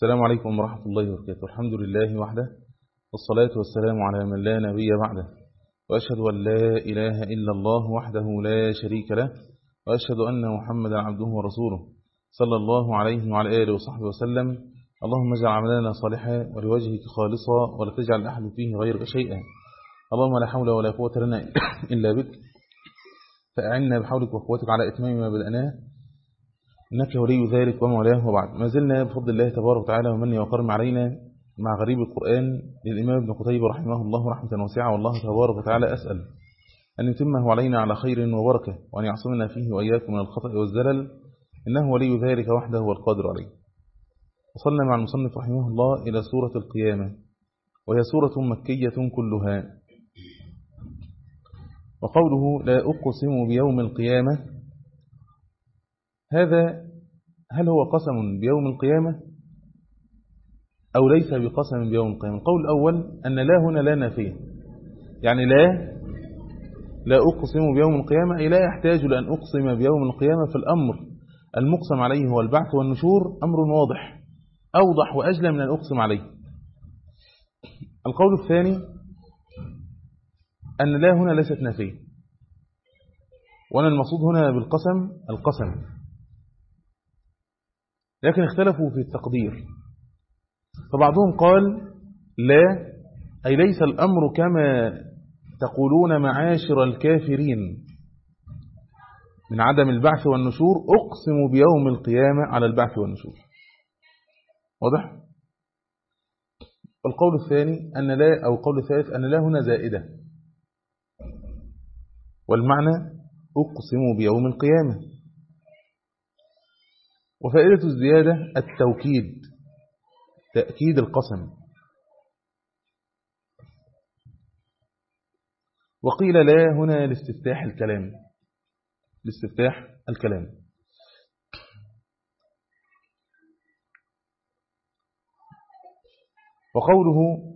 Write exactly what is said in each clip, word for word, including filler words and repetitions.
السلام عليكم ورحمة الله وبركاته. الحمد لله وحده، والصلاة والسلام على من لا نبي بعده، وأشهد أن لا إله إلا الله وحده لا شريك له، وأشهد أن محمدا عبده ورسوله صلى الله عليه وعلى آله وصحبه وسلم. اللهم اجعل عملنا صالحا ولوجهك خالصا، ولا تجعل أحد فيه غيرك شيئا. اللهم لا حول ولا قوة لنا إلا بك، فأعنا بحولك وقوتك على إتمام ما بدأناه، إنك ولي ذلك ومولاه. وبعد، ما زلنا بفضل الله تبارك وتعالى ومنه وكرم علينا مع غريب القرآن للإمام ابن قتيبة رحمه الله رحمة واسعة. والله تبارك وتعالى أسأل أن يتمه علينا على خير وبركة، وأن يعصمنا فيه وإياكم من الخطأ والزلل، إنه ولي ذلك وحده والقادر عليه. وصلنا مع المصنف رحمه الله إلى سورة القيامة، وهي سورة مكية كلها. وقوله لا أقسم بيوم القيامة، هذا هل هو قسم بيوم القيامة أو ليس بقسم بيوم القيامة؟ القول الأول أن لا هنا لا نافية، يعني لا لا أقسم بيوم القيامة أي لا يحتاج لأن أقسم بيوم القيامة. في الأمر المقسم عليه هو البعث والنشور أمر واضح أوضح وأجلى من أن أقسم عليه. القول الثاني أن لا هنا ليست نافية، وأن المقصود هنا بالقسم القسم، لكن اختلفوا في التقدير. فبعضهم قال لا أي ليس الأمر كما تقولون معاشر الكافرين من عدم البعث والنشور، أقسم بيوم القيامة على البعث والنشور. واضح؟ القول الثاني أن لا، أو القول الثالث أن لا هنا زائدة، والمعنى أقسم بيوم القيامة. وفائدة الزيادة التوكيد، تأكيد القسم. وقيل لا هنا لاستفتاح الكلام، لاستفتاح الكلام. وقوله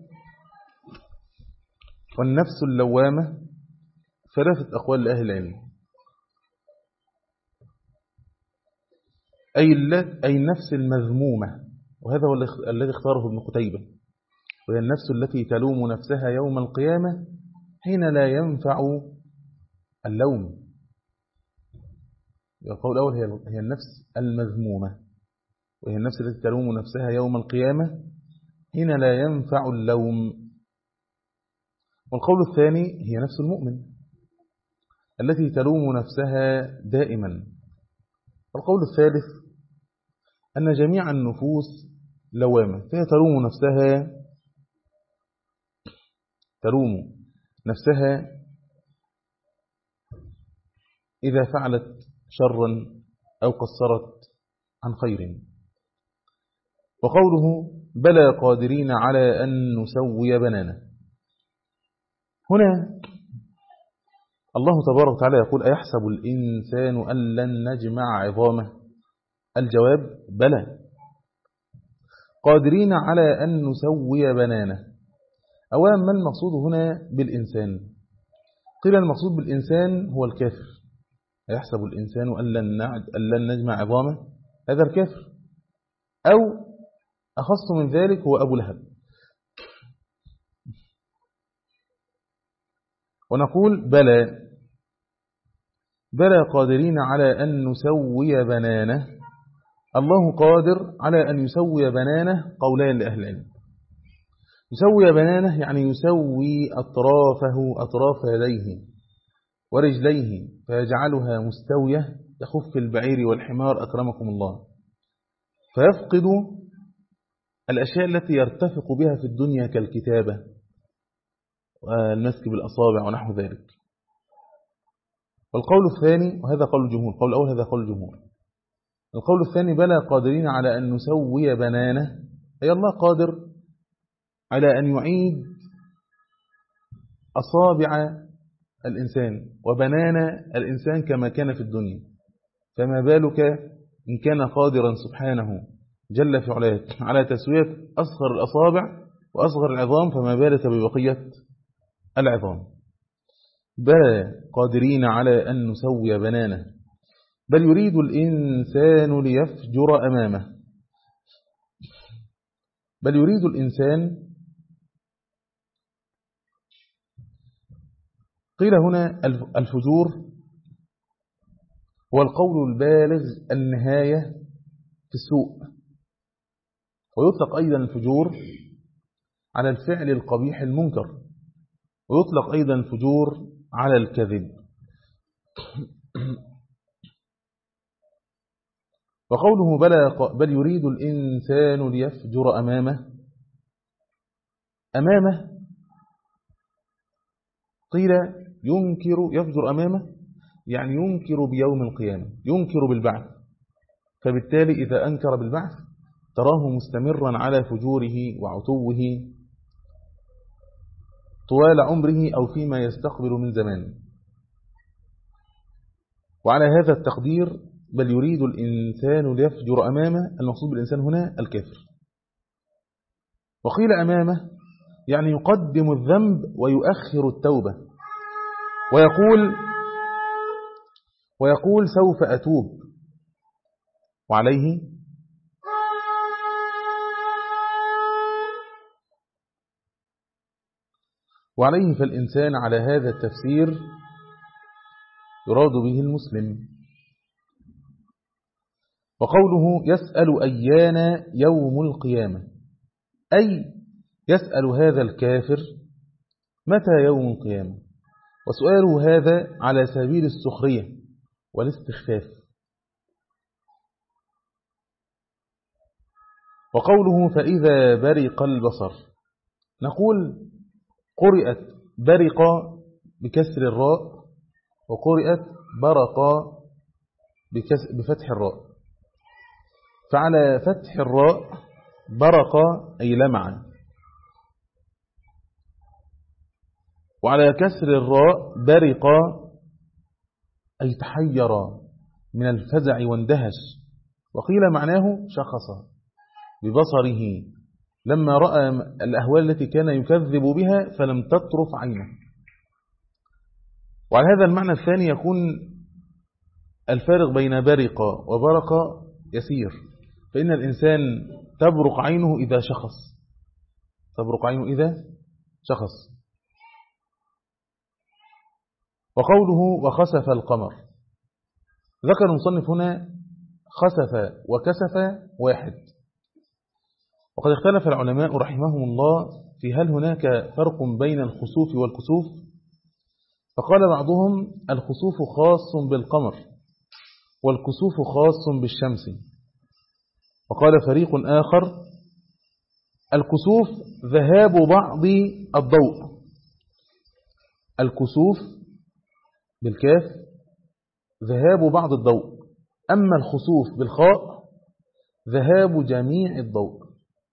والنفس اللوامة، ثلاثة أقوال لأهل العلم، أي أي النفس المذمومة، وهذا هو الذي اختاره ابن قتيبة، وهي النفس التي تلوم نفسها يوم القيامة حين لا ينفع اللوم. القول الأول هي النفس المذمومة، وهي النفس التي تلوم نفسها يوم القيامة حين لا ينفع اللوم. والقول الثاني هي نفس المؤمن التي تلوم نفسها دائما. والقول الثالث أن جميع النفوس لوامة، فهي تلوم نفسها تلوم نفسها إذا فعلت شرا أو قصرت عن خير. وقوله بلى قادرين على أن نسوي بنانه، هنا الله تبارك وتعالى يقول أيحسب الإنسان أن لن نجمع عظامه؟ الجواب بلى، قادرين على أن نسوي بنانه. أولا، ما المقصود هنا بالإنسان؟ قيل المقصود بالإنسان هو الكافر. أيحسب الإنسان أن لن نجمع عظامه، هذا الكافر. أو أخص من ذلك هو أبو لهب. ونقول بلى بلى قادرين على أن نسوي بنانه. الله قادر على أن يسوي بنانه، قولان لأهل العلم. يسوي بنانه يعني يسوي أطرافه، أطراف يديه ورجليه، فيجعلها مستوية يخف البعير والحمار أكرمكم الله، فيفقد الأشياء التي يرتفق بها في الدنيا كالكتابة والمسك بالأصابع ونحو ذلك. والقول الثاني، وهذا قول الجمهور، القول الأول هذا قول الجمهور. القول الثاني بلى قادرين على أن نسوي بنانه، أي الله قادر على أن يعيد أصابع الإنسان وبنان الإنسان كما كان في الدنيا، فما بالك إن كان قادرا سبحانه جل في علاه على تسوية أصغر الأصابع وأصغر العظام، فما بالك ببقية العظام. بلى قادرين على أن نسوي بنانه، بل يريد الإنسان ليفجر أمامه. بل يريد الإنسان. قيل هنا الفجور هو القول البالغ النهاية في السوء، ويطلق أيضا الفجور على الفعل القبيح المنكر، ويطلق أيضا الفجور على الكذب. وقوله بل, بل يريد الإنسان ليفجر أمامه، أمامه قيل ينكر يفجر أمامه يعني ينكر بيوم القيامة، ينكر بالبعث، فبالتالي إذا أنكر بالبعث تراه مستمرا على فجوره وعتوه طوال عمره أو فيما يستقبل من زمان. وعلى هذا التقدير بل يريد الإنسان ليفجر أمامه، المقصود بالإنسان هنا الكافر. وقيل أمامه يعني يقدم الذنب ويؤخر التوبة، ويقول ويقول سوف أتوب. وعليه وعليه فالإنسان على هذا التفسير يراد به المسلم. وقوله يسأل أيان يوم القيامة، أي يسأل هذا الكافر متى يوم القيامة، وسؤاله هذا على سبيل السخرية والاستخفاف. وقوله فإذا برق البصر، نقول قرئت برق بكسر الراء، وقرئت برق بفتح الراء. فعلى فتح الراء برق أي لمع، وعلى كسر الراء برق أي تحير من الفزع واندهش. وقيل معناه شخص ببصره لما رأى الأهوال التي كان يكذب بها فلم تطرف عينه. وعلى هذا المعنى الثاني يكون الفارق بين برق وبرق يسير، فإن الإنسان تبرق عينه إذا شخص، تبرق عينه إذا شخص. وقوله وخسف القمر، ذكر المصنف هنا خسف وكسف واحد، وقد اختلف العلماء رحمهم الله في هل هناك فرق بين الخسوف والكسوف، فقال بعضهم الخسوف خاص بالقمر والكسوف خاص بالشمس، وقال فريق آخر الكسوف ذهاب بعض الضوء، الكسوف بالكاف ذهاب بعض الضوء، أما الخسوف بالخاء ذهاب جميع الضوء.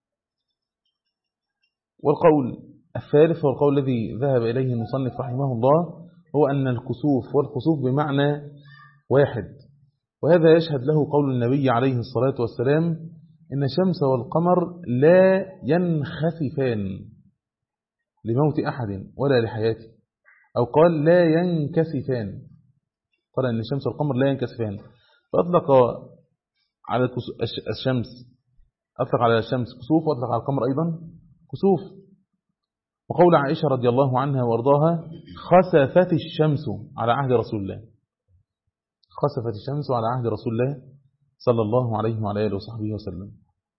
والقول الثالث والقول الذي ذهب إليه المصنف رحمه الله هو أن الكسوف والخسوف بمعنى واحد، وهذا يشهد له قول النبي عليه الصلاة والسلام إن الشمس والقمر لا ينخسفان لموت أحد ولا لحياته، أو قال لا ينكسفان، قال أن الشمس والقمر لا ينكسفان، فأطلق على الشمس أطلق على الشمس كسوف، وأطلق على القمر أيضا كسوف. وقول عائشة رضي الله عنها وارضاها خسفت الشمس على عهد رسول الله، خسفت الشمس على عهد رسول الله صلى الله عليه وعلى آله وصحبه وسلم.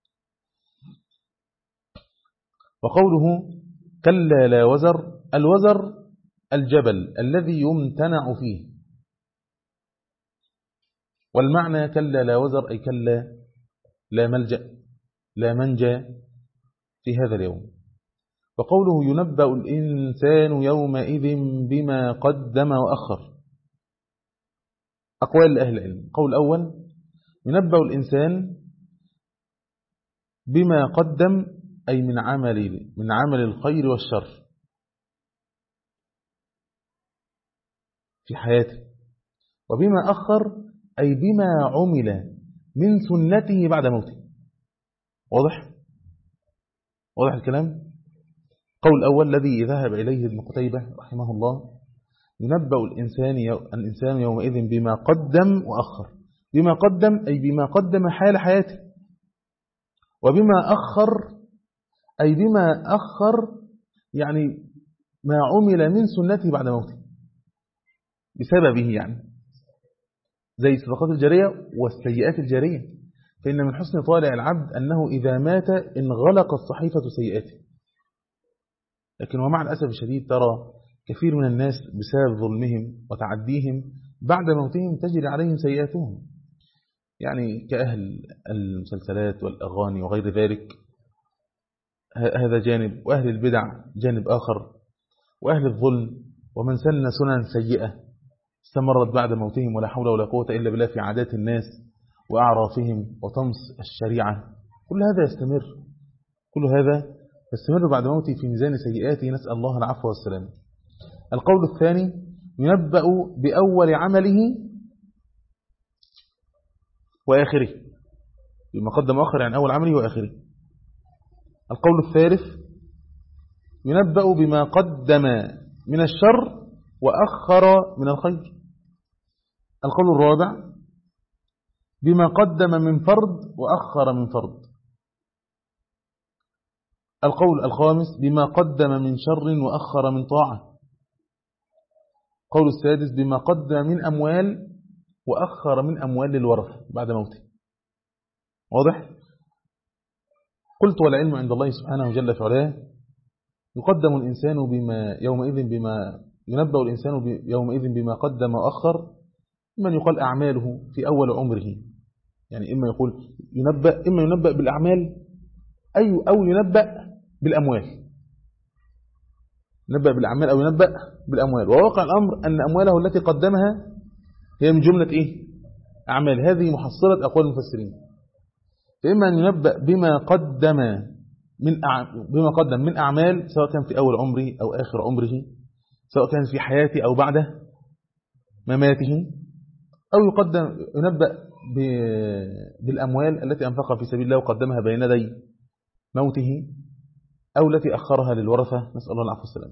وقوله كلا لا وزر، الوزر الجبل الذي يمتنع فيه، والمعنى كلا لا وزر أي كلا لا ملجأ لا منجى في هذا اليوم. وقوله ينبأ الإنسان يومئذ بما قدم وأخر، أقوال أهل العلم. قول أول ينبأ الإنسان بما قدم أي من عمل من عمل الخير والشر في حياته، وبما أخر أي بما عمل من سنته بعد موته. واضح واضح الكلام. قول الأول الذي ذهب إليه ابن قتيبة رحمه الله ينبأ الإنسان الإنسان يومئذ بما قدم وأخر، بما قدم أي بما قدم حال حياته، وبما أخر أي بما أخر يعني ما عمل من سنته بعد موته بسببه، يعني زي الصدقات الجارية والسيئات الجارية. فإن من حسن طالع العبد أنه إذا مات انغلقت صحيفة سيئاته. لكن ومع الأسف الشديد ترى كثير من الناس بسبب ظلمهم وتعديهم بعد موتهم تجري عليهم سيئاتهم، يعني كأهل المسلسلات والأغاني وغير ذلك، هذا جانب، وأهل البدع جانب آخر، وأهل الظلم ومن سن سنن سيئة استمرت بعد موتهم ولا حول ولا قوة إلا بالله في عادات الناس وأعرافهم وطمس الشريعة، كل هذا يستمر كل هذا يستمر بعد موته في ميزان سيئاته، نسأل الله العفو والسلام. القول الثاني ينبأ بأول عمله وآخره، بما قدم وأخر يعني أول عمله وآخره. القول الثالث ينبأ بما قدم من الشر وأخر من الخير. القول الرابع بما قدم من فرض وأخر من فرض. القول الخامس بما قدم من شر وأخر من طاعة. القول السادس بما قدم من أموال وأخر من أموال للورثة بعد موته. واضح؟ قلت والعلم عند الله سبحانه جل في علاه. يقدم الإنسان بما يومئذ بما ينبأ الإنسان يومئذ بما قدم وأخر، من يقال أعماله في أول عمره، يعني إما يقول ينبأ إما ينبأ بالأعمال أي أو ينبأ بالأموال، ينبأ بالأعمال أو ينبأ بالأموال. وواقع الأمر أن أمواله التي قدمها هي من جملة إيه؟ أعمال. هذه محصلة أقوال المفسرين. فإما أن ينبأ بما قدم من أع... بما قدم من أعمال، سواء كان في أول عمره أو آخر عمره، سواء كان في حياته أو بعد مماته، أو يقدم ينبأ ب... بالأموال التي أنفقها في سبيل الله وقدمها بين يدي موته، أو التي أخرها للورثة، نسأل الله العفو والسلام.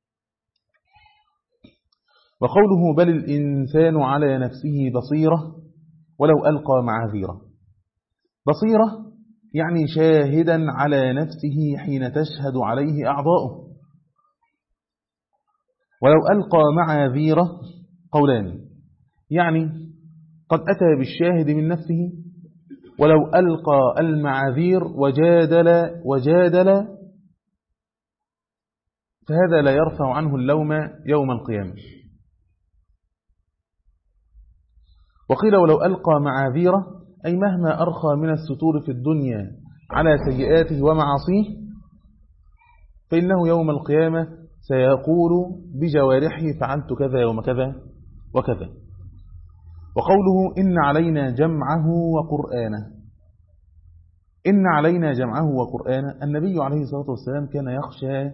وقوله بل الإنسان على نفسه بصيرة ولو ألقى معاذيره. بصيرة يعني شاهدا على نفسه حين تشهد عليه أعضاؤه. ولو ألقى معاذيره قولان، يعني قد أتى بالشاهد من نفسه، ولو ألقى المعاذير وجادل وجادل فهذا لا يرفع عنه اللوم يوم القيامة. وقيل ولو ألقى معاذيره أي مهما أرخى من الستور في الدنيا على سيئاته ومعاصيه، فإنه يوم القيامة سيقول بجوارحه فعلت كذا يوم كذا وكذا. وقوله إن علينا جمعه وقرآنه. إن علينا جمعه وقرآنه، النبي عليه الصلاة والسلام كان يخشى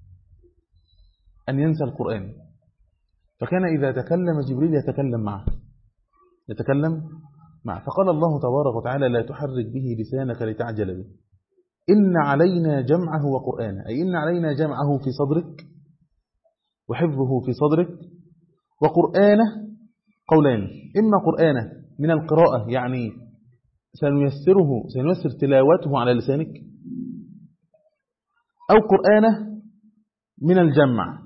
أن ينسى القرآن، فكان إذا تكلم جبريل يتكلم معه يتكلم معه فقال الله تبارك وتعالى لا تحرك به لسانك لتعجل به. إن علينا جمعه وقرآنه، أي إن علينا جمعه في صدرك وحفظه في صدرك، وقرآنه قولان، إما قرآنه من القراءة يعني سنيسره سنيسر تلاوته على لسانك، أو قرآنه من الجمع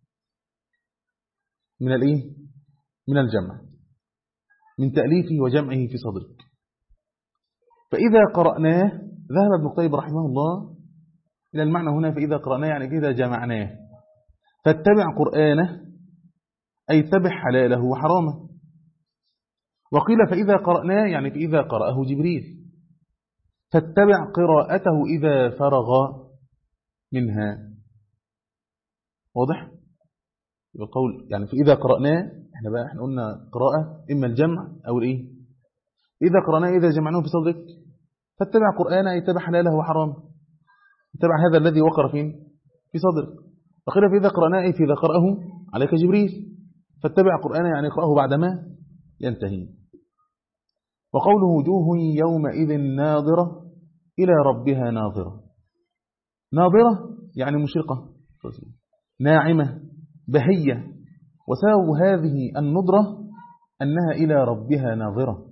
من الإيه؟ من الجمع من تأليفه وجمعه في صدرك. فإذا قرأناه، ذهب ابن القيم رحمه الله إلى المعنى هنا، فإذا قرأناه يعني إذا جمعناه، فاتبع قرآنه أي اتبع حلاله وحرامه. وقيل فإذا قرأناه يعني فإذا قرأه جبريل، فاتبع قراءته إذا فرغ منها. واضح؟ القول يعني فإذا قرأناه، احنا بقى احنا قلنا قراءة إما الجمع أو الإيه؟ إذا قرأناه إذا جمعناه في صدرك، فاتبع قرآنه أي اتبع حلاله وحرامه، اتبع هذا الذي وقر فين؟ في صدرك. وقيل فإذا قرأناه أي فإذا قرأه عليك جبريل، فاتبع قرآنه يعني اقرأه بعدما ينتهي. وقوله وجوه يومئذ ناظرة إلى ربها ناظرة. ناظرة يعني مشرقة ناعمة بهية، وسبب هذه النضرة أنها إلى ربها ناظرة.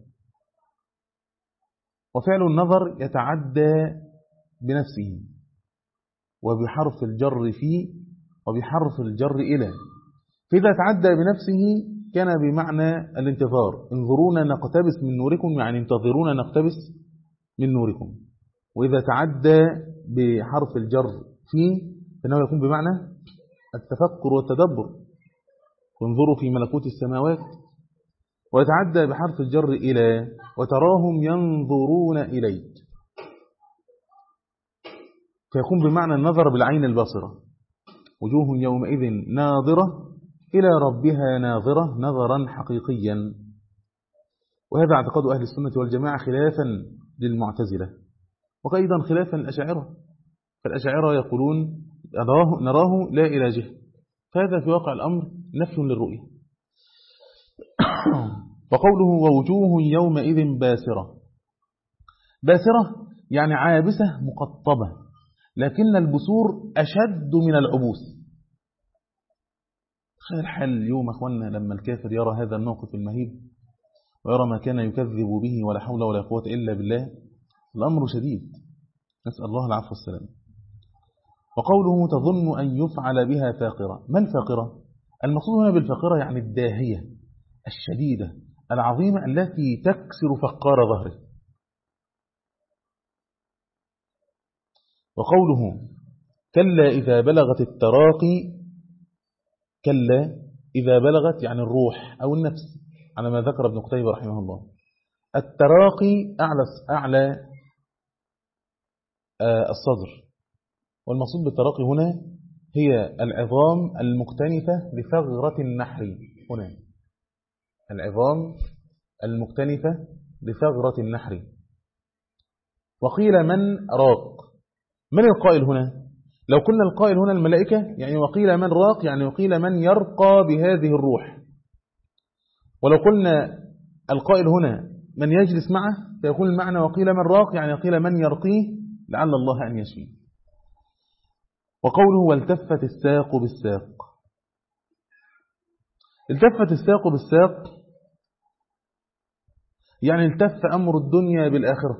وفعل النظر يتعدى بنفسه، وبحرف الجر في وبحرف الجر إلى. فإذا تعدى بنفسه كان بمعنى الانتظار، انظرونا نقتبس من نوركم، يعني انتظرونا نقتبس من نوركم. وإذا تعدى بحرف الجر في فإنه يكون بمعنى التفكر والتدبر، وانظروا في ملكوت السماوات. ويتعدى بحرف الجر إلى وتراهم ينظرون إليك، فيكون بمعنى النظر بالعين البصرة، وجوه يومئذ ناظرة إلى ربها ناظرة نظرا حقيقيا. وهذا اعتقاد أهل السنة والجماعة خلافا للمعتزلة، وأيضا خلافا للأشاعرة. فالأشاعرة يقولون نراه, نراه لا إلى جهة، فهذا في واقع الأمر نفي للرؤية. وقوله ووجوه يومئذ باسرة، باسرة يعني عابسة مقطبة، لكن البسور أشد من العبوس. خير حال اليوم أخوانا لما الكافر يرى هذا الموقف المهيب ويرى ما كان يكذب به ولا حول ولا قوة إلا بالله، الأمر شديد، نسأل الله العفو والسلام. وقوله تظن أن يفعل بها فاقرة، ما الفاقرة؟ المقصود هنا بالفاقرة يعني الداهية الشديدة العظيمة التي تكسر فقار ظهره. وقوله كلا إذا بلغت التراقي، كلا إذا بلغت يعني الروح أو النفس على ما ذكر ابن قتيبة رحمه الله. التراقي أعلى, أعلى الصدر، والمقصود بالتراقي هنا هي العظام المكتنفة لثغرة النحر، هنا العظام المكتنفة لثغرة النحر. وقيل من راق، من القائل هنا؟ لو قلنا القائل هنا الملائكة يعني وقيل من راق يعني وقيل من يرقى بهذه الروح. ولو قلنا القائل هنا من يجلس معه فيكون المعنى وقيل من راق يعني وقيل من يرقيه لعل الله أن يشفيه. وقوله والتفت الساق بالساق، التفت الساق بالساق يعني التف أمر الدنيا بالآخرة.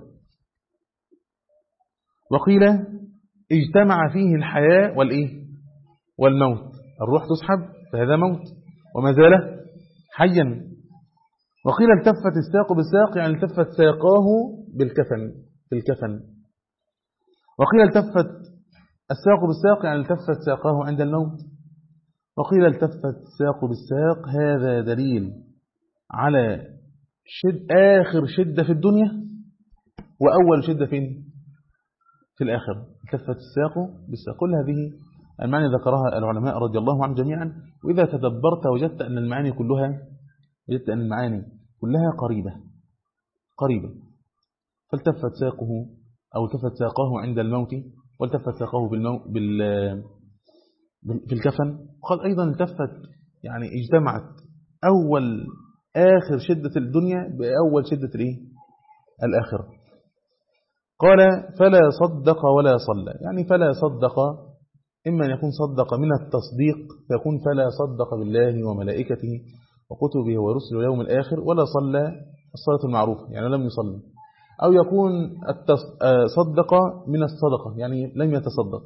وقيل اجتمع فيه الحياة والإيه والموت، الروح تسحب فهذا موت وما زال حيا. وقيل التفت الساق بالساق يعني التفت ساقاه بالكفن بالكفن. وقيل التفت الساق بالساق يعني التفت ساقاه عند الموت. وقيل التفت الساق بالساق هذا دليل على شد آخر شدة في الدنيا وأول شدة فين في الآخرة. التفت الساق بالساق، كل هذه المعاني ذكرها العلماء رضي الله عنهم جميعا. وإذا تدبرت وجدت أن المعاني كلها وجدت أن المعاني كلها قريبة قريبة. فالتفت ساقه أو التفت ساقاه عند الموت، والتفت ساقه بالمو... بال... في الكفن. وقال أيضا التفت يعني اجتمعت أول آخر شدة الدنيا بأول شدة الإيه؟ الآخرة. قال فلا صدق ولا صلى، يعني فلا صدق إما أن يكون صدق من التصديق فيكون فلا صدق بالله وملائكته وكتبه ورسله يوم الآخر، ولا صلى الصلاة المعروفة يعني لم يصلي. أو يكون صدق من الصدقة يعني لم يتصدق.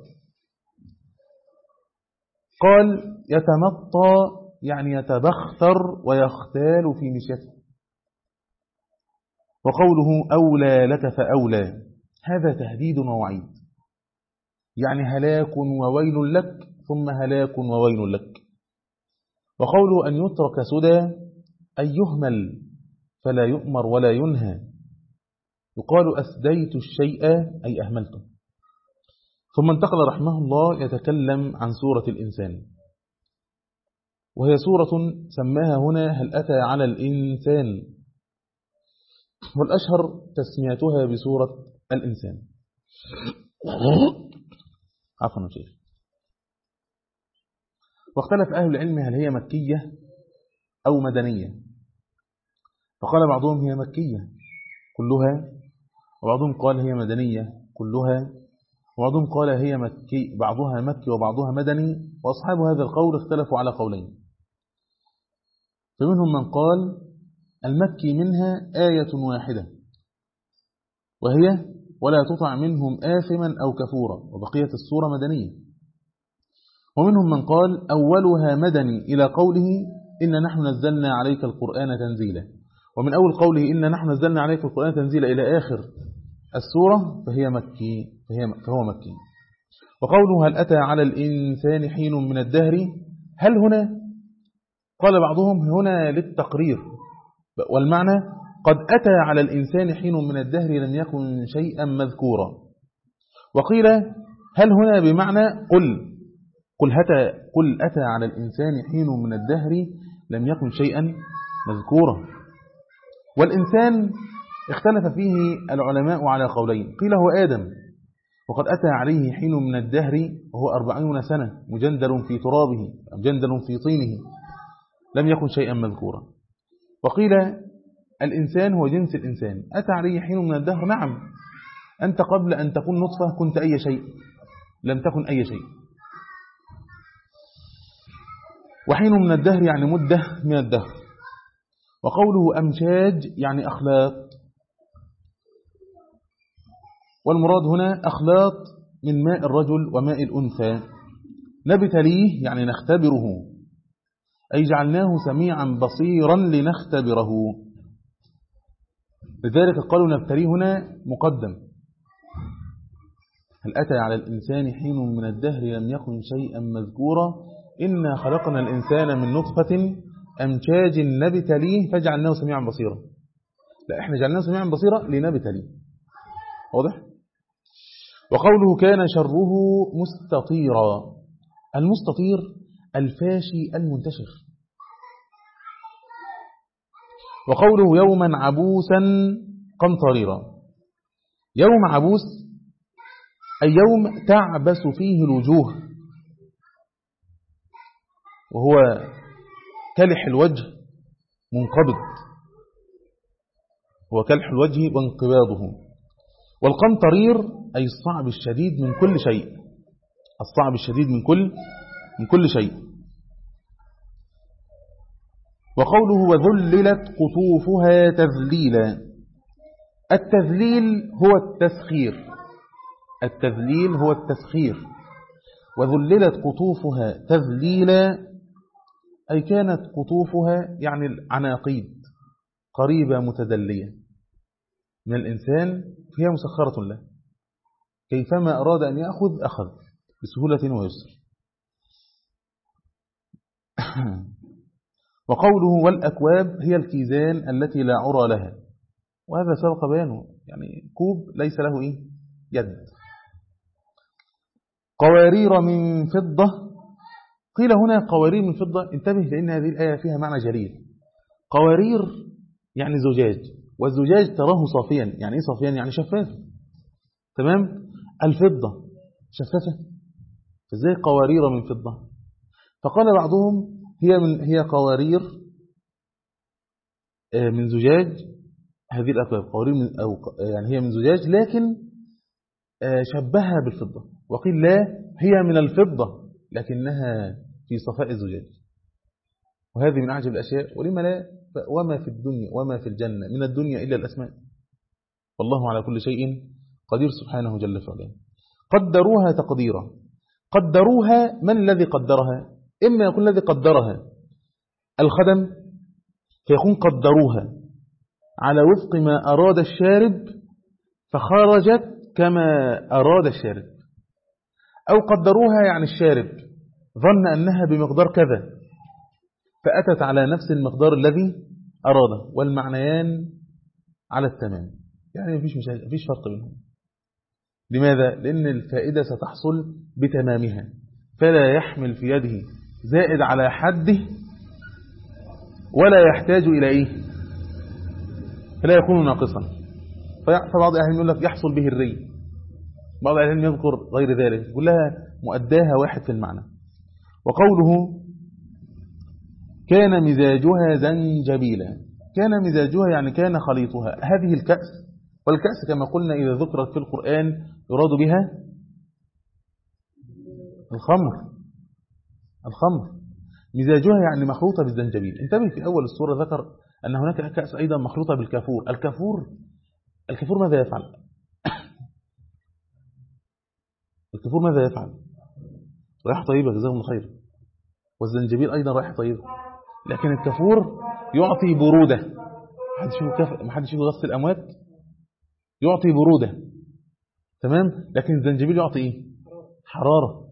قال يتمطى يعني يتبختر ويختال في مشيته. وقوله أولى لك فأولى هذا تهديد ووعيد، يعني هلاك وويل لك ثم هلاك وويل لك. وقوله أن يترك سدى أن يهمل فلا يؤمر ولا ينهى، يقال أسديت الشيء أي أهملته. ثم انتقل رحمه الله يتكلم عن سورة الإنسان، وهي سورة سماها هنا هل أتى على الإنسان، والأشهر تسميتها بسورة الإنسان. عفوا شيخ. واختلف أهل العلم هل هي مكية أو مدنية، فقال بعضهم هي مكية كلها، وبعضهم قال هي مدنية كلها، وبعضهم قال هي مكي بعضها مكي وبعضها مدني. وأصحاب هذا القول اختلفوا على قولين، فمنهم من قال المكي منها آية واحدة وهي ولا تطع منهم آثما أو كفورا. وبقية السورة مدنية. ومنهم من قال أولها مدني إلى قوله إن نحن نزلنا عليك القرآن تنزيلا، ومن أول قوله إن نحن نزلنا عليك القرآن تنزيلا إلى آخر السورة فهي مكي فهي فهو مكي. وقوله هل أتى على الإنسان حين من الدهر، هل هنا قال بعضهم هنا للتقرير، والمعنى قد أتى على الإنسان حين من الدهر لم يكن شيئا مذكورا. وقيل هل هنا بمعنى قل قل أتى, قل أتى على الإنسان حين من الدهر لم يكن شيئا مذكورا. والإنسان اختلف فيه العلماء على قولين، قيل هو آدم وقد أتى عليه حين من الدهر وهو أربعين سنة مجندل في ترابه مجندل في طينه لم يكن شيئا مذكورا. وقيل الإنسان هو جنس الإنسان، أتى عليه حين من الدهر، نعم أنت قبل أن تكون نطفة كنت أي شيء، لم تكن أي شيء. وحين من الدهر يعني مدة من الدهر. وقوله أمشاج يعني أخلاط، والمراد هنا أخلاط من ماء الرجل وماء الأنثى. نبتليه يعني نختبره، أي جعلناه سميعا بصيرا لنختبره، لذلك قالوا نبتليه هنا مقدم. هل أتى على الإنسان حين من الدهر لم يكن شيئا مذكورا إنا خلقنا الإنسان من نطفة أمشاج نبتليه فجعلناه سميعا بصيرا. لا، احنا جعلناه سميعا بصيرا لنبتليه. واضح؟ وقوله كان شره مستطيرا، المستطير الفاشي المنتشر. وقوله يوما عبوسا قمطريرا، يوم عبوس أي يوم تعبس فيه الوجوه، وهو كلح الوجه منقبض، هو كلح الوجه وانقباضه. والقمطرير أي الصعب الشديد من كل شيء، الصعب الشديد من كل من كل شيء. وقوله وذللت قطوفها تذليلا، التذليل هو التسخير، التذليل هو التسخير. وذللت قطوفها تذليلا أي كانت قطوفها يعني العناقيد قريبة متدلية من الإنسان، هي مسخرة له، كيفما أراد أن يأخذ أخذ بسهولة ويسر. وقوله والأكواب هي الكيزان التي لا عرى لها، وهذا سبق بيانه، يعني كوب ليس له إيه؟ يد. قوارير من فضة، قيل هنا قوارير من فضة، انتبه لأن هذه الآية فيها معنى جليل. قوارير يعني زجاج، والزجاج تراه صافيا، يعني إيه صافيا؟ يعني شفاف، تمام؟ الفضة شفافة، فازاي قوارير من فضة؟ فقال بعضهم هي من هي قوارير من زجاج، هذه الأكواب قوارير من أو يعني هي من زجاج لكن شبهها بالفضة. وقيل لا، هي من الفضة لكنها في صفاء الزجاج. وهذه من أعجب الأشياء، ولما لا؟ وما في الدنيا وما في الجنة من الدنيا إلا الأسماء، والله على كل شيء قدير سبحانه جل وعلا. قدروها تقديرا، قدروها، من الذي قدرها؟ إما يكون الذي قدرها الخدم فيكون قدروها على وفق ما أراد الشارب فخرجت كما أراد الشارب، أو قدروها يعني الشارب ظن أنها بمقدار كذا فأتت على نفس المقدار الذي أراده، والمعنيان على التمام، يعني مفيش مفيش فرق بينهم. لماذا؟ لأن الفائدة ستحصل بتمامها، فلا يحمل في يده زائد على حده ولا يحتاج إلى إيه، فلا يكون ناقصا. فبعض أهل يقول لك يحصل به الري، بعض أهل يذكر غير ذلك، كلها مؤداها واحد في المعنى. وقوله كان مزاجها زنجبيلا، كان مزاجها يعني كان خليطها، هذه الكأس، والكأس كما قلنا إذا ذكرت في القرآن يراد بها الخمر، الخمر مزاجها يعني مخلوطة بالزنجبيل. انتبه في أول السورة ذكر أن هناك كأس أيضا مخلوطة بالكافور. الكافور الكافور ماذا يفعل؟ الكافور ماذا يفعل؟ رائحة طيبة جزاهم الله خير، والزنجبيل أيضا رائحة طيبة، لكن الكافور يعطي برودة. محدش يشوف كف... محدش يشوف غسل الأموات، يعطي برودة، تمام. لكن الزنجبيل يعطي إيه؟ حرارة.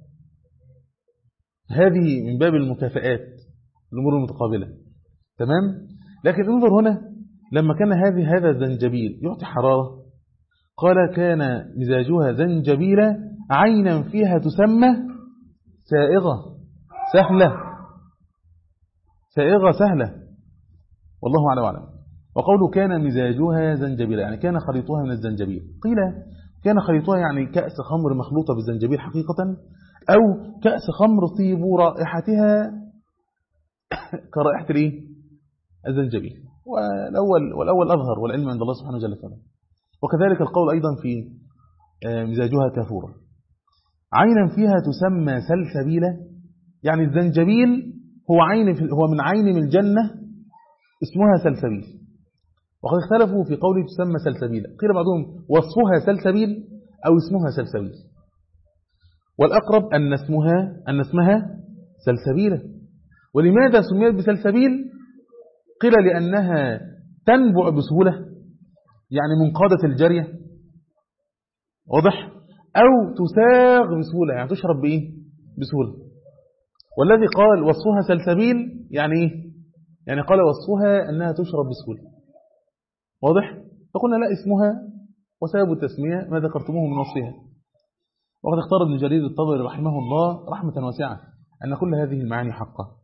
هذه من باب المكافآت، الأمور المتقابلة، تمام. لكن انظر هنا، لما كان هذه هذا الزنجبيل يعطي حرارة، قال كان مزاجها زنجبيلا عينا فيها تسمى سائغة سهلة، سائغة سهلة، والله أعلم وأعلم. وقوله كان مزاجها زنجبيلا يعني كان خليطها من الزنجبيل، قيل كان خليطها يعني كأس خمر مخلوطة بالزنجبيل حقيقة، أو كأس خمر طيب رائحتها كرائحة الايه؟ الزنجبيل. والأول والأول أظهر، والعلم عند الله سبحانه وتعالى. وكذلك القول أيضا في مزاجها كافورا، عينا فيها تسمى سلسبيلا، يعني الزنجبيل هو عين في هو من عين من الجنة اسمها سلسبيل. وقد اختلفوا في قوله تسمى سلسبيلا، قيل بعضهم وصفها سلسبيل أو اسمها سلسبيل، والأقرب أن اسمها أن اسمها سلسبيلا. ولماذا سميت بسلسبيل؟ قيل لأنها تنبع بسهولة، يعني منقادة الجرية، واضح، أو تساغ بسهولة، يعني تشرب بإيه؟ بسهولة. والذي قال وصفها سلسبيل يعني إيه؟ يعني قال وصفها أنها تشرب بسهولة، واضح. فقلنا لا، اسمها وسبب التسمية ما ذكرتموه من وصفها. وقد اختار ابن جرير الطبري رحمه الله رحمة واسعة أن كل هذه المعاني حقة،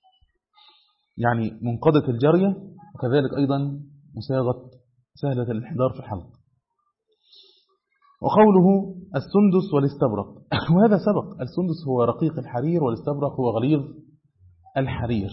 يعني منقضة الجرية، وكذلك أيضا مساغة سهلة الانحدار في الحلق. وقوله السندس والاستبرق وهذا سبق، السندس هو رقيق الحرير، والاستبرق هو غليظ الحرير.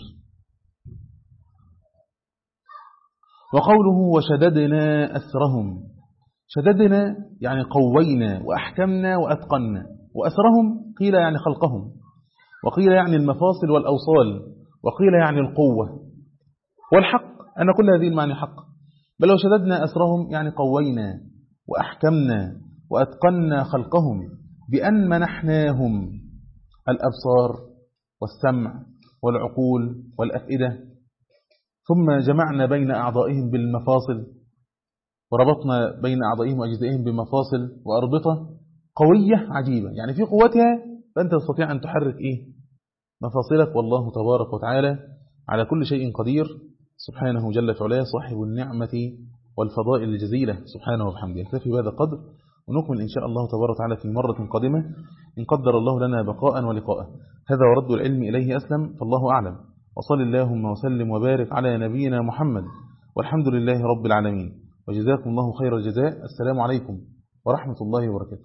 وقوله وشددنا أسرهم، شددنا يعني قوينا وأحكمنا وأتقنا، وأسرهم قيل يعني خلقهم، وقيل يعني المفاصل والأوصال، وقيل يعني القوة. والحق أن كل هذه المعنى حق، بل وشددنا أسرهم يعني قوينا وأحكمنا وأتقنا خلقهم بأن منحناهم الأبصار والسمع والعقول والأفئدة، ثم جمعنا بين أعضائهم بالمفاصل، وربطنا بين أعضائهم وأجزائهم بمفاصل وأربطة قوية عجيبة، يعني في قوتها فأنت تستطيع أن تحرك إيه؟ مفاصلك. والله تبارك وتعالى على كل شيء قدير سبحانه جل في علاه، صاحب النعمة والفضائل الجزيلة سبحانه وبحمده. يكتفي بهذا القدر، ونكمل إن شاء الله تبارك وتعالى في مرة قادمة إن قدر الله لنا بقاء ولقاء. هذا ورد العلم إليه أسلم، فالله أعلم. وصل اللهم وسلم وبارك على نبينا محمد، والحمد لله رب العالمين، وجزاكم الله خير الجزاء. السلام عليكم ورحمة الله وبركاته.